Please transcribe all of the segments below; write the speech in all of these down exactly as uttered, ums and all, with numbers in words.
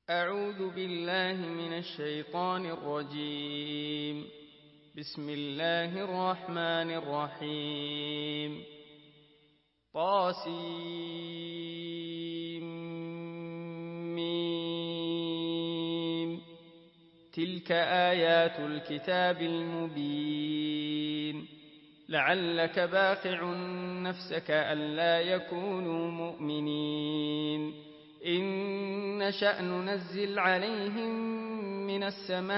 أعوذ بالله من الشيطان الرجيم. بسم الله الرحمن الرحيم. طاسيم. تلك آيات الكتاب المبين. لعلك باخع نفسك ألا يكونوا مؤمنين إن نشأ ننزل عليهم من السماء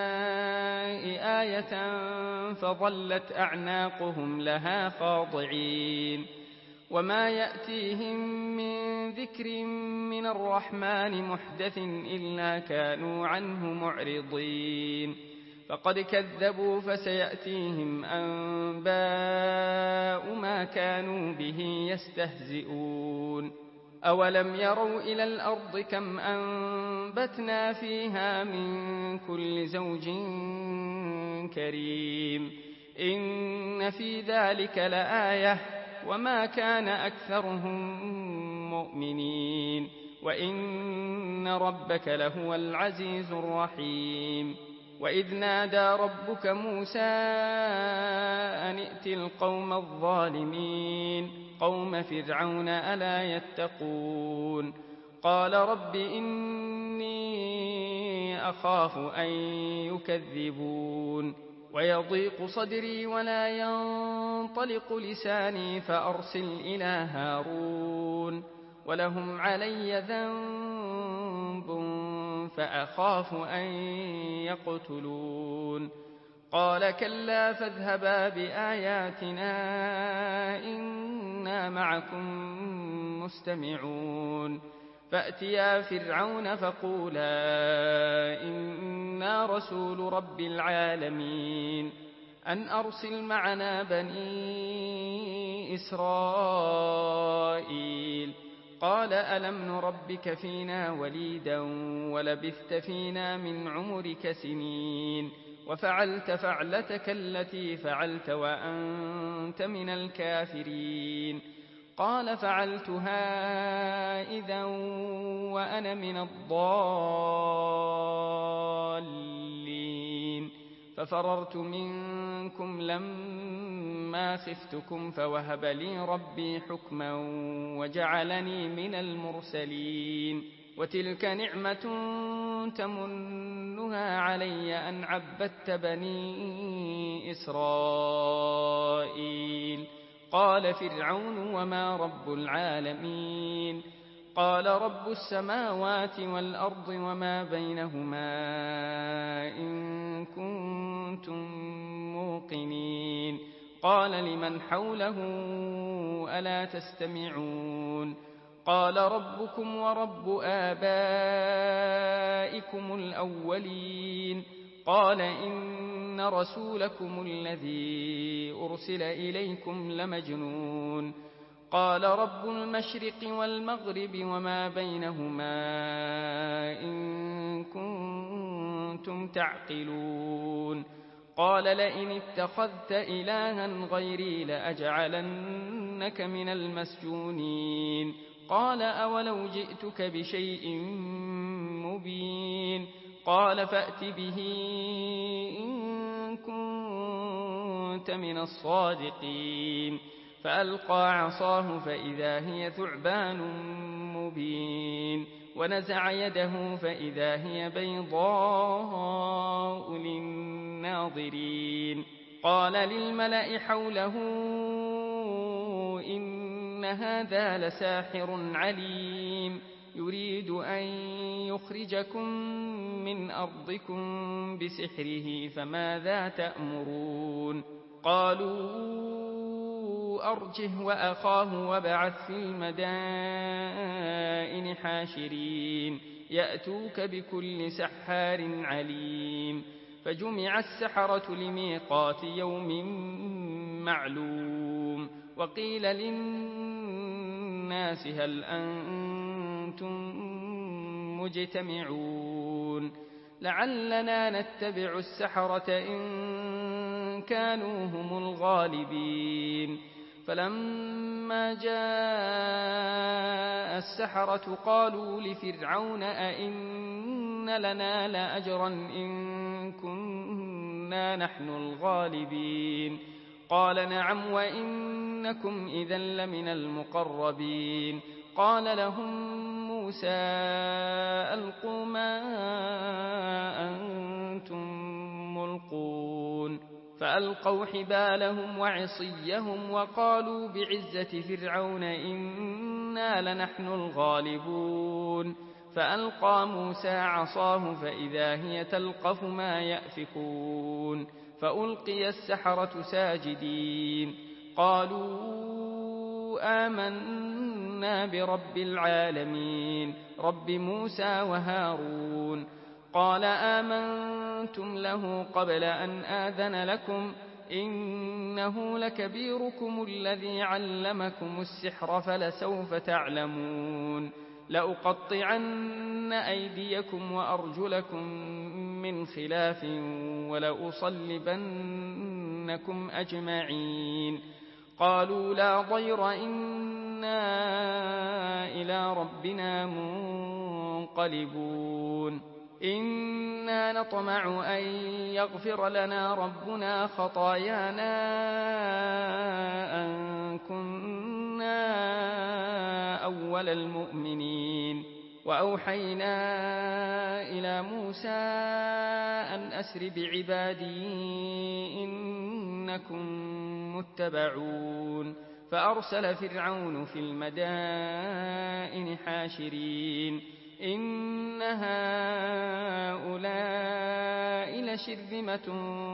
آية فظلت أعناقهم لها خاضعين وما يأتيهم من ذكر من الرحمن محدث إلا كانوا عنه معرضين فقد كذبوا فسيأتيهم أنباء ما كانوا به يستهزئون أولم يروا إلى الأرض كم أنبتنا فيها من كل زوج كريم إن في ذلك لآية وما كان أكثرهم مؤمنين وإن ربك لهو العزيز الرحيم. وإذ نادى ربك موسى أن ائت القوم الظالمين قوم فرعون ألا يتقون قال رب إني أخاف أن يكذبون ويضيق صدري ولا ينطلق لساني فأرسل إلى هارون ولهم علي ذنب فأخاف أن يقتلون قال كلا فاذهبا بآياتنا إنا معكم مستمعون فأتيا فرعون فقولا إنا رسول رب العالمين أن أرسل معنا بني إسرائيل قال ألم نربك فينا وليدا ولبثت فينا من عمرك سنين وفعلت فعلتك التي فعلت وأنت من الكافرين قال فعلتها إذا وأنا من الضالين ففررت منكم لما خفتكم فوهب لي ربي حكما وجعلني من المرسلين وتلك نعمة تمنها علي أن عبدت بني إسرائيل قال فرعون وما رب العالمين قال رب السماوات والأرض وما بينهما إن كنتم موقنين قال لمن حوله ألا تستمعون قال ربكم ورب آبائكم الأولين قال إن رسولكم الذي أرسل إليكم لمجنون قال رب المشرق والمغرب وما بينهما إن كنتم تعقلون قال لئن اتخذت إلها غيري لأجعلنك من المسجونين قال أولو جئتك بشيء مبين قال فأت به إن كنت من الصادقين فألقى عصاه فإذا هي ثعبان مبين ونزع يده فإذا هي بيضاء للناظرين قال للملأ حوله إن هذا لساحر عليم يريد أن يخرجكم من أرضكم بسحره فماذا تأمرون قالوا أرجه وأخاه وابعث في المدائن حاشرين يأتوك بكل سحار عليم فجمع السحرة لميقات يوم معلوم وقيل للناس هل أنتم مجتمعون لعلنا نتبع السحرة إن كانوا هم الغالبين فلما جاء السحرة قالوا لفرعون أئن لنا لأجرا إن كنا نحن الغالبين قال نعم وإنكم إذا لمن المقربين قال لهم موسى ألقوا ما أنتم ملقون فألقوا حبالهم وعصيهم وقالوا بعزة فرعون إنا لنحن الغالبون فألقى موسى عصاه فإذا هي تلقف ما يأفكون فألقي السحرة ساجدين قالوا آمنا برب العالمين رب موسى وهارون قال آمنتم له قبل أن آذن لكم إنه لكبيركم الذي علمكم السحر فلسوف تعلمون لأقطعن أيديكم وأرجلكم من خلاف ولأصلبنكم أجمعين قالوا لا ضير إنا إلى ربنا منقلبون إنا نطمع أن يغفر لنا ربنا خطايانا أن كنا أول المؤمنين وأوحينا إلى موسى أن أسر بعبادي إنكم متبعون فأرسل فرعون في المدائن حاشرين إن هؤلاء لشرذمة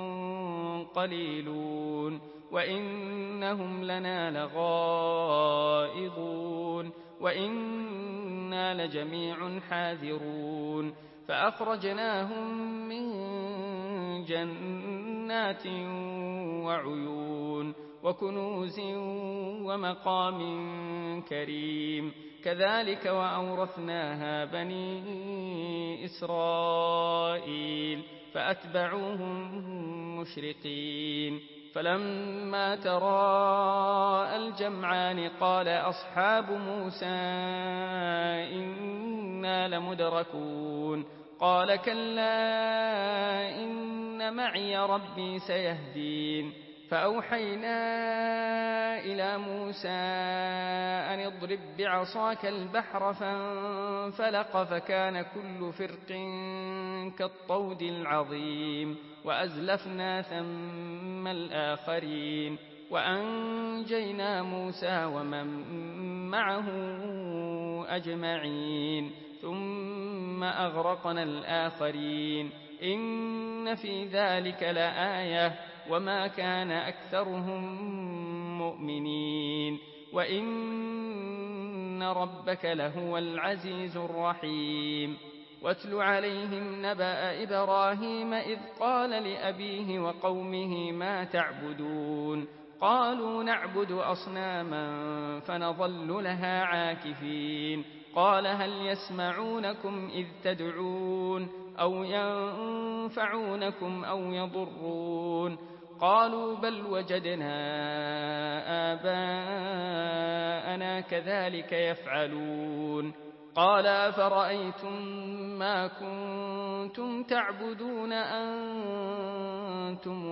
قليلون وإنهم لنا لغائظون وإنا لجميع حاذرون فأخرجناهم من جنات وعيون وكنوز ومقام كريم كذلك وأورثناها بني إسرائيل فأتبعوهم مشرقين فلما تراءى الجمعان قال أصحاب موسى إنا لمدركون قال كلا إن معي ربي سيهدين فأوحينا إلى موسى أن اضرب بعصاك البحر فانفلق فكان كل فرق كالطود العظيم وأزلفنا ثم الآخرين وأنجينا موسى ومن معه أجمعين ثم أغرقنا الآخرين إن في ذلك لآية وما كان أكثرهم مؤمنين وإن ربك لهو العزيز الرحيم واتل عليهم نبأ إبراهيم إذ قال لأبيه وقومه ما تعبدون قالوا نعبد أصناما فنظل لها عاكفين قال هل يسمعونكم إذ تدعون أو ينفعونكم أو يضرون قالوا بل وجدنا آباءنا كذلك يفعلون قال أفرأيتم ما كنتم تعبدون أنتم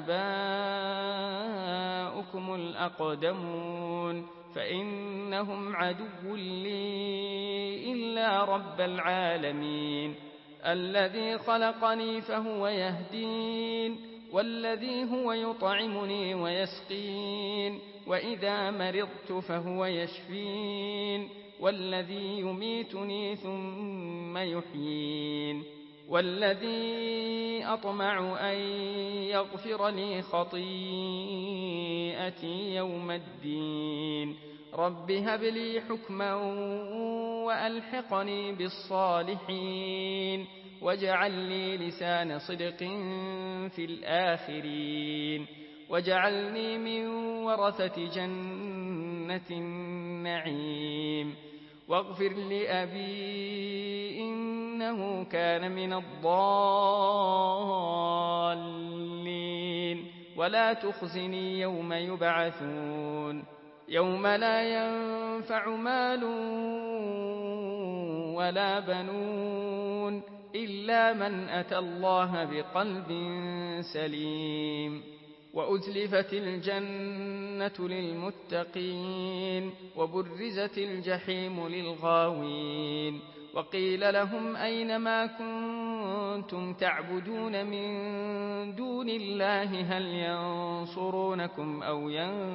وآباؤكم الأقدمون فإنهم عدو لي إلا رب العالمين الذي خلقني فهو يهدين والذي هو يطعمني ويسقين وإذا مرضت فهو يشفين والذي يميتني ثم يحيين والذي أطمع أن يغفر لي خطيئتي يوم الدين رب هب لي حكما وألحقني بالصالحين واجعل لي لسان صدق في الآخرين واجعلني من ورثة جنة النعيم واغفر لأبي إنه كان من الضالين ولا تخزني يوم يبعثون يوم لا ينفع مال ولا بنون إلا من أتى الله بقلب سليم وأزلفت الجنة للمتقين وبرزت الجحيم للغاوين وقيل لهم أين ما كنتم تعبدون من دون الله هل ينصرونكم أو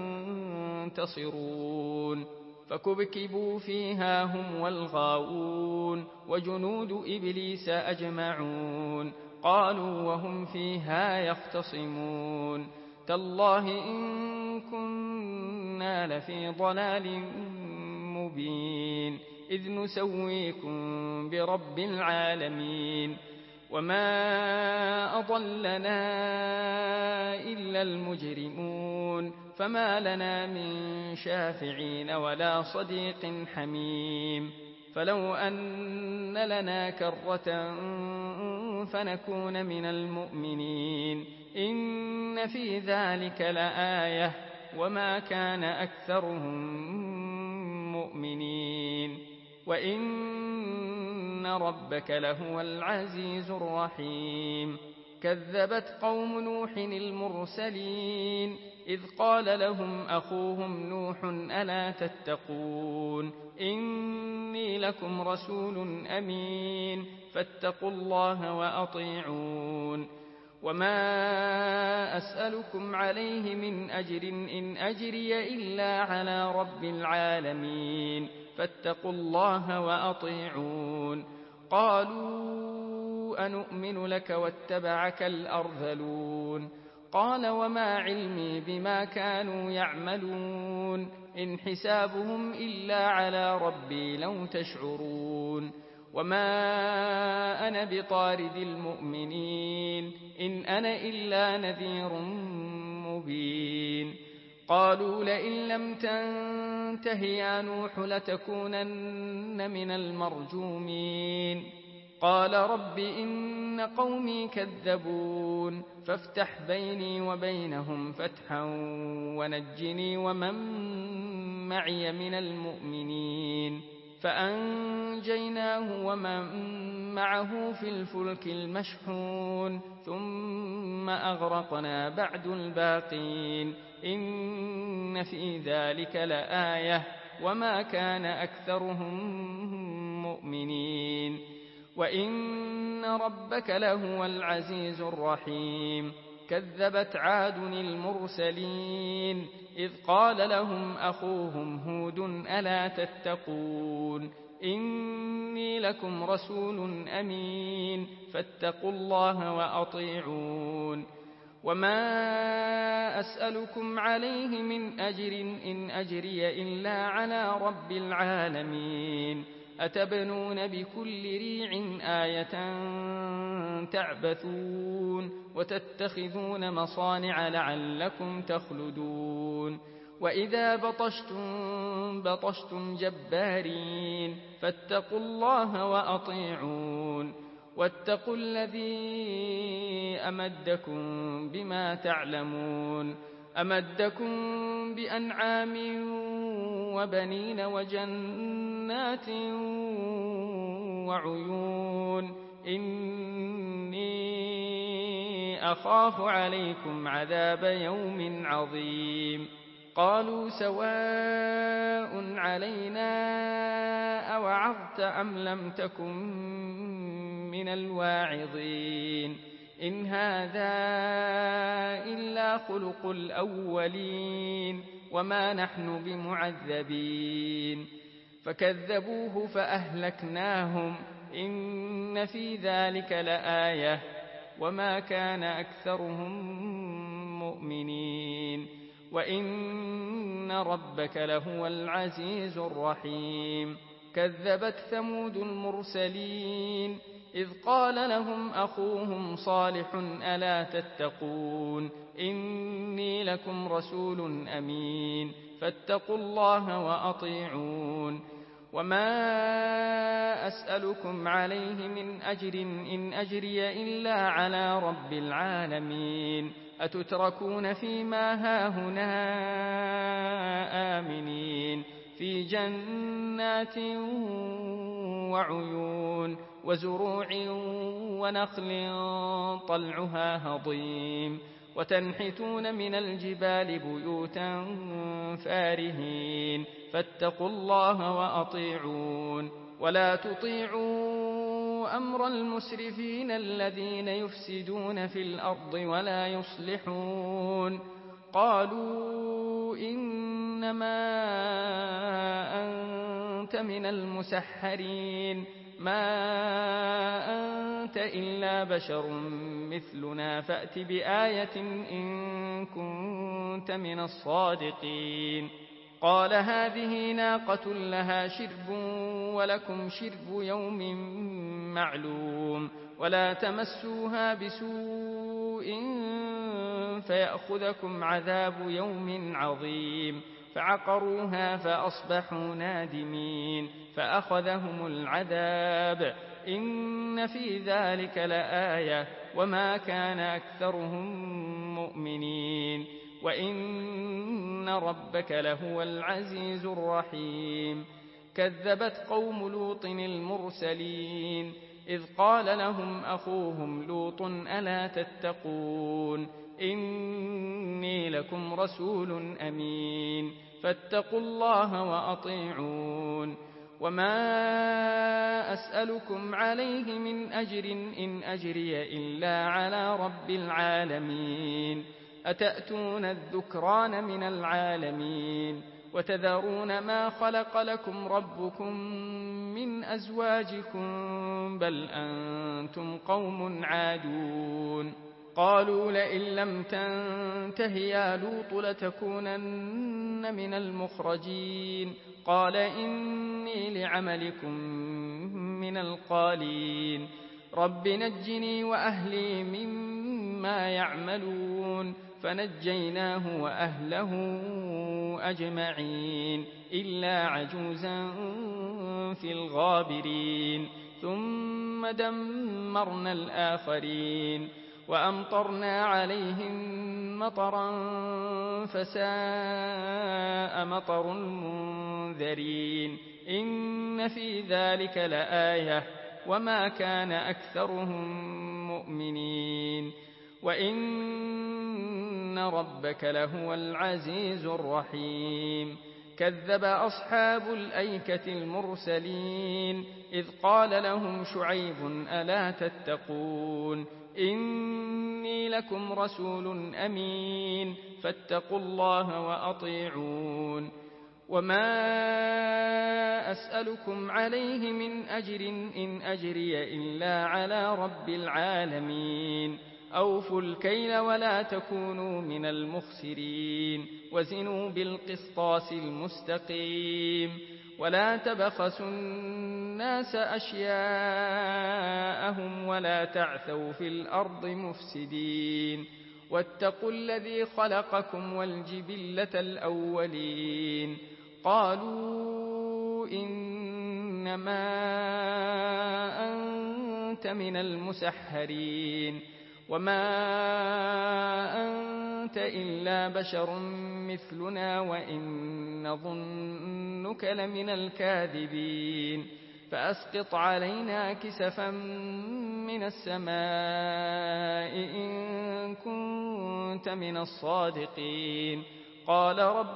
ينتصرون فكبكبوا فيها هم والغاوون وجنود إبليس أجمعون قالوا وهم فيها يختصمون تالله إن كنا لفي ضلال مبين إذ نسويكم برب العالمين وما أضلنا إلا المجرمون فما لنا من شافعين ولا صديق حميم فلو أن لنا كرة فنكون من المؤمنين إن في ذلك لآية وما كان أكثرهم مؤمنين وإن ربك لهو العزيز الرحيم كذبت قوم نوح المرسلين إذ قال لهم أخوهم نوح ألا تتقون إني لكم رسول أمين فاتقوا الله وأطيعون وما أسألكم عليه من أجر إن أجري إلا على رب العالمين فاتقوا الله وأطيعون قالوا أنؤمن لك واتبعك الأرذلون قال وما علمي بما كانوا يعملون إن حسابهم إلا على ربي لو تشعرون وما أنا بطارد المؤمنين إن أنا إلا نذير مبين قالوا لئن لم تنته يا نوح لتكونن من المرجومين قال رب إن قومي كذبون فافتح بيني وبينهم فتحا ونجني ومن معي من المؤمنين فأنجيناه ومن معه في الفلك المشحون ثم أغرقنا بعد الباقين إن في ذلك لآية وما كان أكثرهم مؤمنين وإن ربك لهو العزيز الرحيم كذبت عاد المرسلين إذ قال لهم أخوهم هود ألا تتقون إني لكم رسول أمين فاتقوا الله وأطيعون وما أسألكم عليه من أجر إن أجري إلا على رب العالمين أتبنون بكل ريع آية تعبثون وتتخذون مصانع لعلكم تخلدون وإذا بطشتم بطشتم جبارين فاتقوا الله وأطيعون واتقوا الذي أمدكم بما تعلمون أمدكم بأنعام وبنين وجنات وعيون إني أخاف عليكم عذاب يوم عظيم قالوا سواء علينا أوعظت أم لم تكن من الواعظين إن هذا إلا خلق الأولين وما نحن بمعذبين فكذبوه فأهلكناهم إن في ذلك لآية وما كان أكثرهم مؤمنين وإن ربك لهو العزيز الرحيم كذبت ثمود المرسلين إذ قال لهم أخوهم صالح ألا تتقون إني لكم رسول أمين فاتقوا الله وأطيعون وما أسألكم عليه من أجر إن أجري إلا على رب العالمين أتتركون فيما هاهنا آمنين في جنات وعيون وزروع ونخل طلعها هضيم وتنحتون من الجبال بيوتا فارهين فاتقوا الله وأطيعون ولا تطيعوا أمر المسرفين الذين يفسدون في الأرض ولا يصلحون قالوا إنما أنت من المسحرين ما أنت إلا بشر مثلنا فأت بآية إن كنت من الصادقين قال هذه ناقة لها شرب ولكم شرب يوم معلوم ولا تمسوها بسوء فيأخذكم عذاب يوم عظيم فعقروها فأصبحوا نادمين فأخذهم العذاب إن في ذلك لآية وما كان أكثرهم مؤمنين وإن ربك لهو العزيز الرحيم كذبت قوم لوط المرسلين إذ قال لهم أخوهم لوط ألا تتقون إني لكم رسول أمين فاتقوا الله وأطيعون وما أسألكم عليه من أجر إن أجري إلا على رب العالمين أتأتون الذكران من العالمين وتذرون ما خلق لكم ربكم من أزواجكم بل أنتم قوم عادون قالوا لئن لم تنته يا لوط لتكونن من المخرجين قال إني لعملكم من القالين رب نجني وأهلي مما يعملون فنجيناه وأهله أجمعين إلا عجوزا في الغابرين ثم دمرنا الآخرين وأمطرنا عليهم مطرا فساء مطر المنذرين إن في ذلك لآية وما كان أكثرهم مؤمنين وإن ربك لهو العزيز الرحيم كذب أصحاب الأيكة المرسلين إذ قال لهم شعيب ألا تتقون إني لكم رسول أمين فاتقوا الله وأطيعون وما أسألكم عليه من أجر إن أجري إلا على رب العالمين أوفوا الكيل ولا تكونوا من المخسرين وزنوا بالقسطاس المستقيم ولا تبخسوا الناس أشياءهم ولا تعثوا في الأرض مفسدين واتقوا الذي خلقكم والجبلة الأولين قالوا إنما أنت من المسحرين وما أنت إلا بشر مثلنا وإن نظنك لمن الكاذبين فأسقط علينا كسفا من السماء إن كنت من الصادقين قال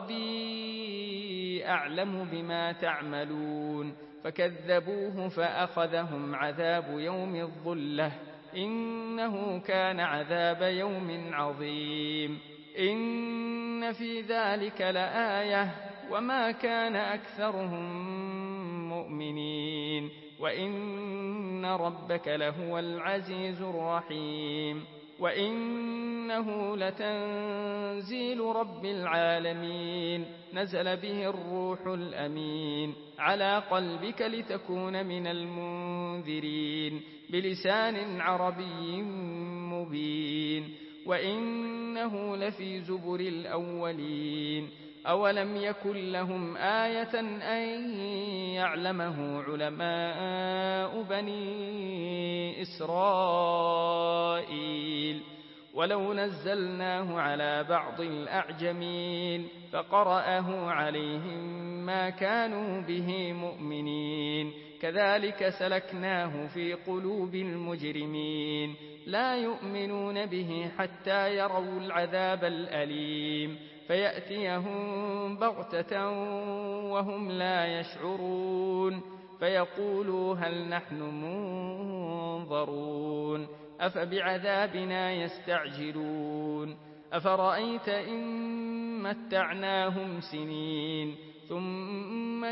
ربي أعلم بما تعملون فكذبوه فأخذهم عذاب يوم الظلة إنه كان عذاب يوم عظيم إن في ذلك لآية وما كان أكثرهم مؤمنين وإن ربك لهو العزيز الرحيم وإنه لتنزيل رب العالمين نزل به الروح الأمين على قلبك لتكون من المنذرين بلسان عربي مبين وإنه لفي زبر الأولين أولم يكن لهم آية أن يعلمه علماء بني إسرائيل ولو نزلناه على بعض الأعجمين فقرأه عليهم ما كانوا به مؤمنين كذلك سلكناه في قلوب المجرمين لا يؤمنون به حتى يروا العذاب الأليم فيأتيهم بغتة وهم لا يشعرون فيقولوا هل نحن منظرون أفبعذابنا يستعجلون أفرأيت إن متعناهم سنين ثم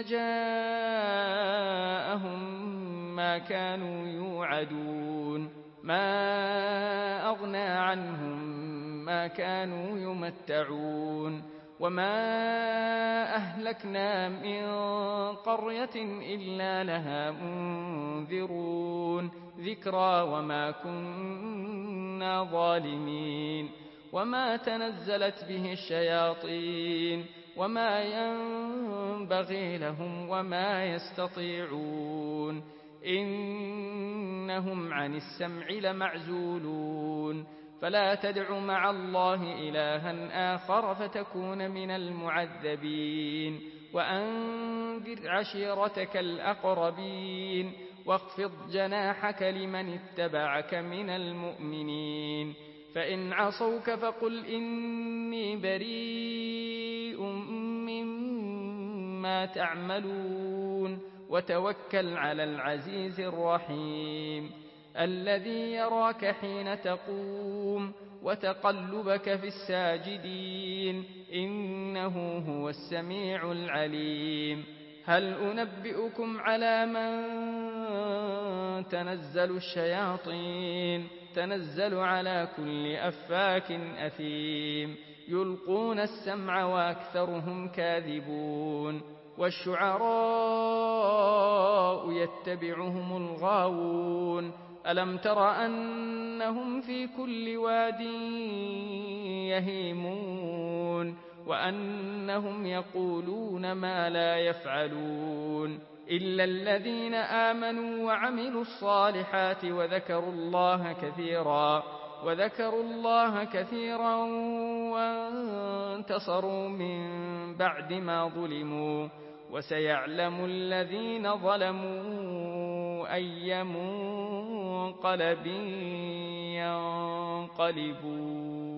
جاءهم ما كانوا يوعدون ما أغنى عنهم ما كانوا يمتعون وما أهلكنا من قرية إلا لها منذرون ذكرى وما كنا ظالمين وما تنزلت به الشياطين وما ينبغي لهم وما يستطيعون إنهم عن السمع لمعزولون فلا تدع مع الله إلها آخر فتكون من المعذبين وأنذر عشيرتك الأقربين واخفض جناحك لمن اتبعك من المؤمنين فإن عصوك فقل إني بريء مما تعملون وتوكل على العزيز الرحيم الذي يراك حين تقوم وتقلبك في الساجدين إنه هو السميع العليم هل أنبئكم على من تنزل الشياطين تنزل على كل أفاك أثيم يلقون السمع وأكثرهم كاذبون والشعراء يتبعهم الغاوون ألم تر أنهم في كل واد يهيمون وأنهم يقولون ما لا يفعلون إلا الذين آمنوا وعملوا الصالحات وذكروا الله كثيرا وذكروا الله كثيرا وانتصروا من بعد ما ظلموا وسيعلم الذين ظلموا أي منقلب ينقلبون